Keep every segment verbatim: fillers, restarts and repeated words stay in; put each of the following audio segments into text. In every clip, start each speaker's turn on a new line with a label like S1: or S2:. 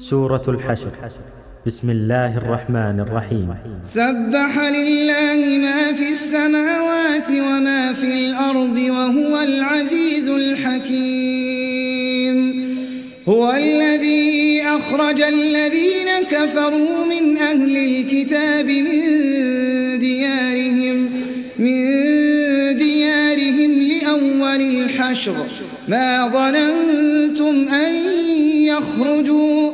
S1: سورة الحشر. بسم الله الرحمن الرحيم.
S2: سبح لله ما في السماوات وما في الأرض وهو العزيز الحكيم. هو الذي أخرج الذين كفروا من أهل الكتاب من ديارهم من ديارهم لأول الحشر ما ظننتم أن يخرجوا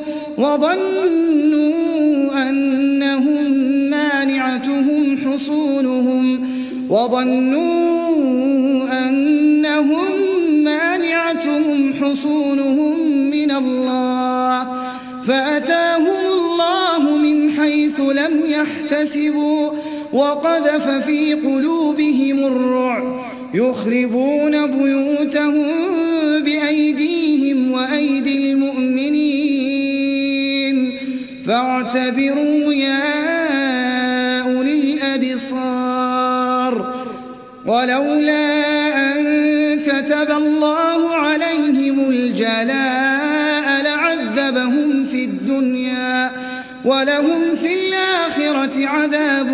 S2: وظنوا أنهم مانعتهم حصونهم وظنوا أنهم مانعتهم حصونهم من الله فأتاهم الله من حيث لم يحتسبوا وقذف في قلوبهم الرعب يخربون بيوتهم بأيديهم وأيدي المؤمنين فاعتبروا يا أولي الأبصار. ولولا أن كتب الله عليهم الجلاء لعذبهم في الدنيا ولهم في الآخرة عذاب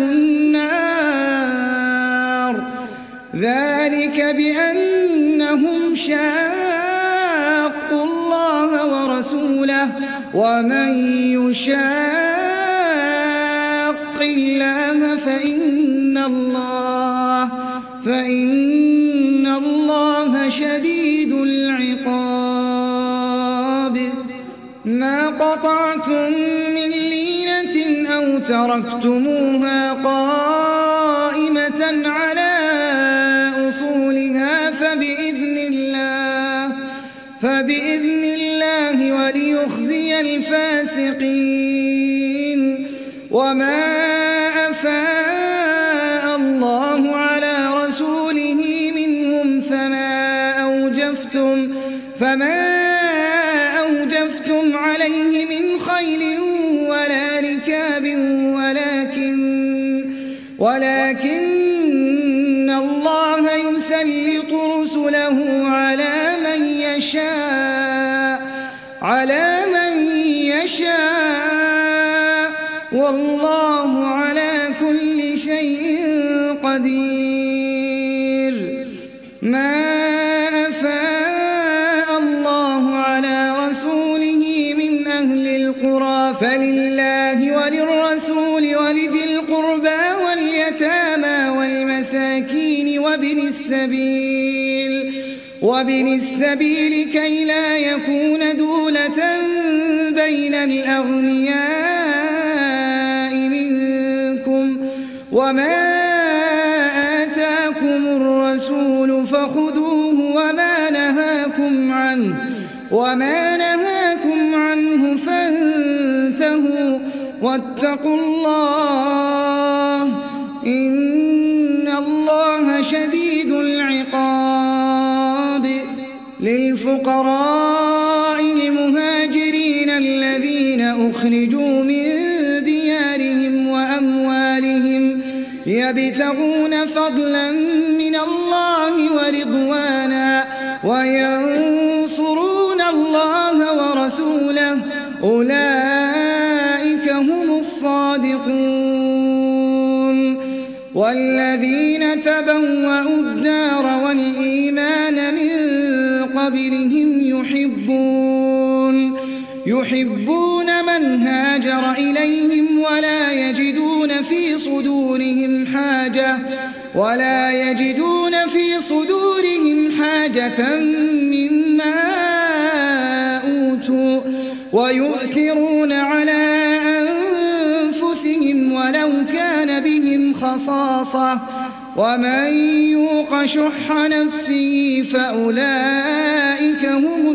S2: النار ذلك بأنهم شاقوا الله ورسوله ومن يشاق الله فإن الله فإن الله شديد العقاب. ما قطعتم من لينة أو تركتموها قائمة على أصولها فبإذن الله فبإذن الله وليخزي الفاسقين. وما أفاء الله على رسوله منهم فما أوجفتم فما أوجفتم عليه من خيل ولا ركاب ولكن ولكن الله يسلط رسله على من يشاء على من يشاء والله على كل شيء قدير. ما أفاء الله على رسوله من أهل القرى فلله وللرسول ولذي القربى واليتامى والمساكين وابن السبيل وابن السبيل كي لا يكون دولة بين الأغنياء منكم. وما آتاكم الرسول فخذوه وما نهاكم عنه وما نهاكم عنه فانتهوا واتقوا الله إن الله شديد العقاب. للفقراء المهاجرين الذين أخرجوا من ديارهم وأموالهم يبتغون فضلا من الله ورضوانا وينصرون الله ورسوله أولئك هم الصادقون. والذين تبوأوا الدار والإيمان من قبلهم يحبون يحبون من هاجر إليهم ولا يجدون في صدورهم حاجة ولا يجدون في صدورهم حاجة مما أوتوا ويؤثرون على أنفسهم ولو كان بهم خصاصة ومن يوق شح نفسه فأولئك هم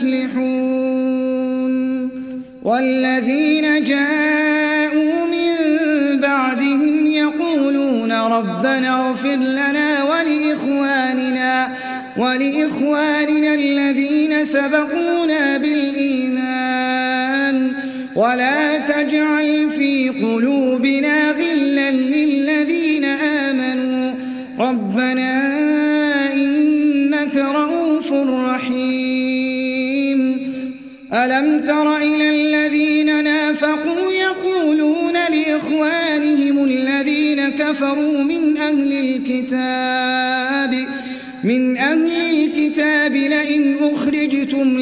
S2: المفلحون. والذين جاءوا من بعدهم يقولون ربنا اغفر لنا ولإخواننا ولإخواننا الذين سبقونا بالإيمان ولا تجعل في قلوبنا غلا للذين آمنوا ربنا إنك رؤوف رحيم. ألم تر إلى الذين كفروا من أهل الكتاب من أهل الكتاب لئن أخرجتم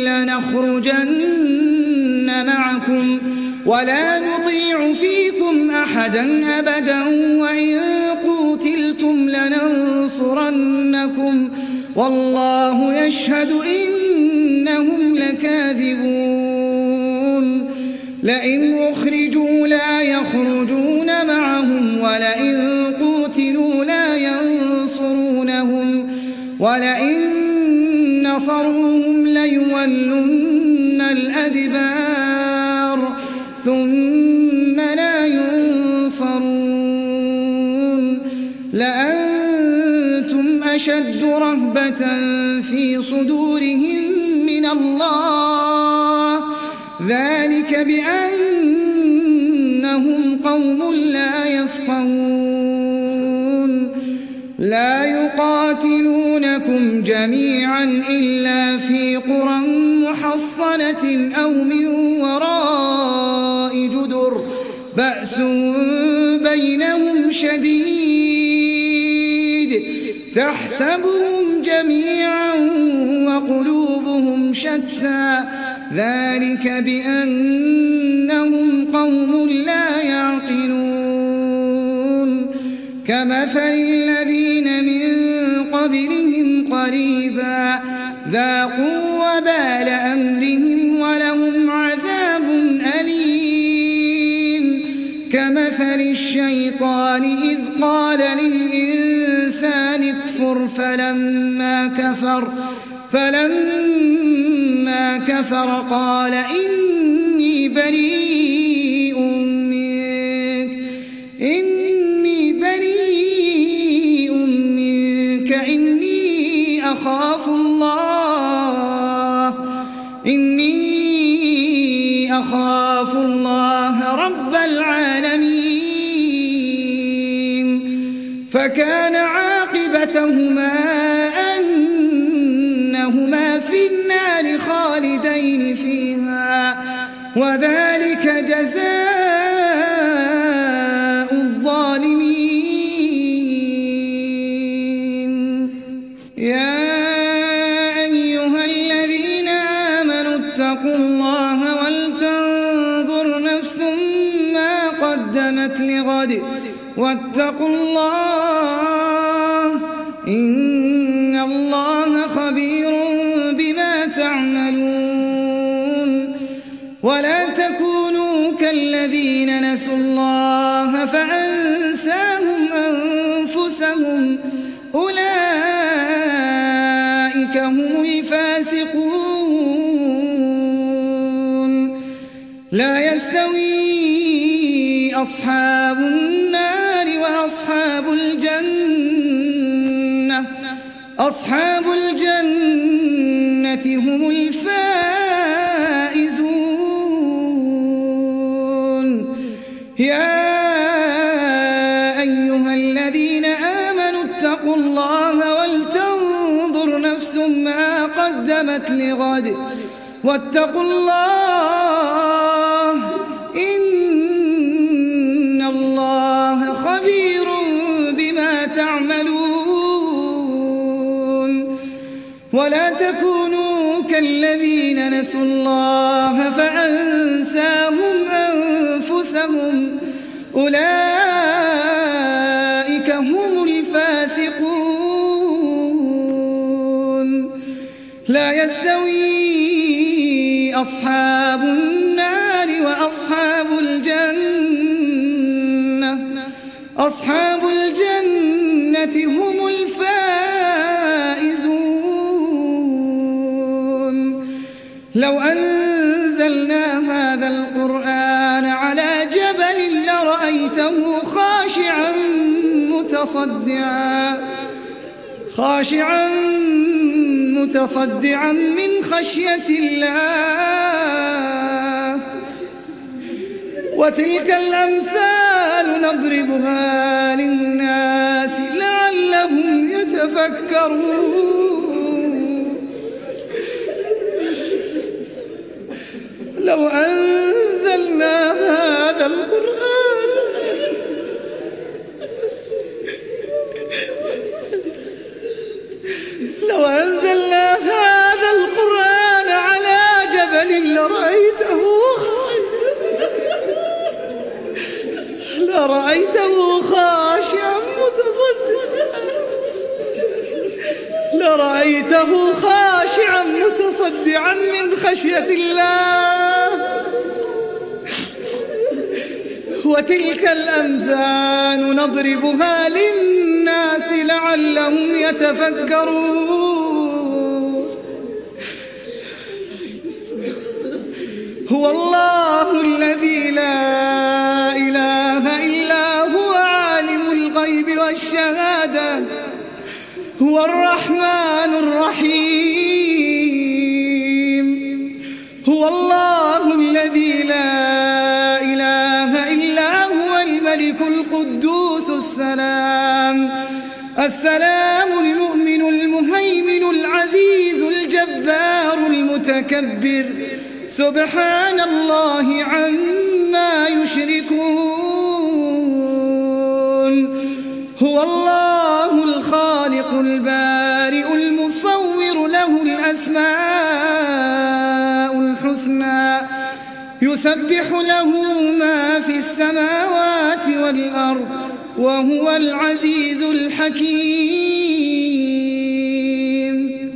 S2: لنخرجن معكم ولا نطيع فيكم أحدا أبدا وإن قوتلتم لننصرنكم والله يشهد إنهم لكاذبون لئن أخرجوا لا يخرجون معهم ولئن قوتلوا لا ينصرونهم ولئن نصروهم ليولن الأدبار ثم لا ينصرون لأنتم أشد رهبة في صدورهم من الله ذلك بأنهم قوم لا يفقهون لا يقاتلونكم جميعا إلا في قرى محصنة أو من وراء جدر بأس بينهم شديد تحسبهم جميعا وقلوبهم شتى ذلك بأنهم قوم لا يعقلون كمثل الذين من قبلهم قريبا ذاقوا وبال أمرهم ولهم عذاب أليم كمثل الشيطان إذ قال للإنسان اكفر فلما كفر فلما كفر قال إني بريء منك إني بريء منك إني أخاف الله إني أخاف الله رب العالمين فكان عاقبتهما أنهما في النار خالدين فيها وذلك جزاء الظالمين يا أيها الذين آمنوا اتقوا الله ولتنظر نفس ما قدمت لغد واتقوا الله إن الله خبير بما تعملون ولا تكونوا كالذين نسوا الله فأنساهم أنفسهم أولئك هم الفاسقون لا يستوي أصحاب النار وأصحاب الجنة أصحاب الجنة هم الفائزون يا أيها الذين آمنوا اتقوا الله ولتنظر نفس ما قدمت لغد واتقوا الله إن الله خبير بما تعملون ولا تكونوا كالذين نسوا الله فأنساهم أنفسهم أولئك هم الفاسقون لا يستوي أصحاب النار وأصحاب الجنة أصحاب الجنة هم الفائزون لو أنزلنا هذا القرآن على جبل لرأيته خاشعا متصدعا خاشعا متصدعا من خشية الله وتلك الأمثال نضربها للناس لعلهم يتفكرون لو أنزلنا هذا القرآن لرأيته خاشعا متصدعا لرأيته خاشعا متصدعا من خشية الله. وتلك الأمثال نضربها للناس لعلهم يتفكرون. هو الله الذي لا إله إلا هو عالم الغيب والشهادة هو الرحمن الرحيم. هو الله الذي لا إله إلا هو الملك القدوس السلام السلام المؤمن المهيمن العزيز الجبار المتكبر سبحان الله عما يشركون. هو الله الخالق البارئ المصور له الأسماء الحسنى يسبح له ما في السماوات والأرض وهو العزيز الحكيم.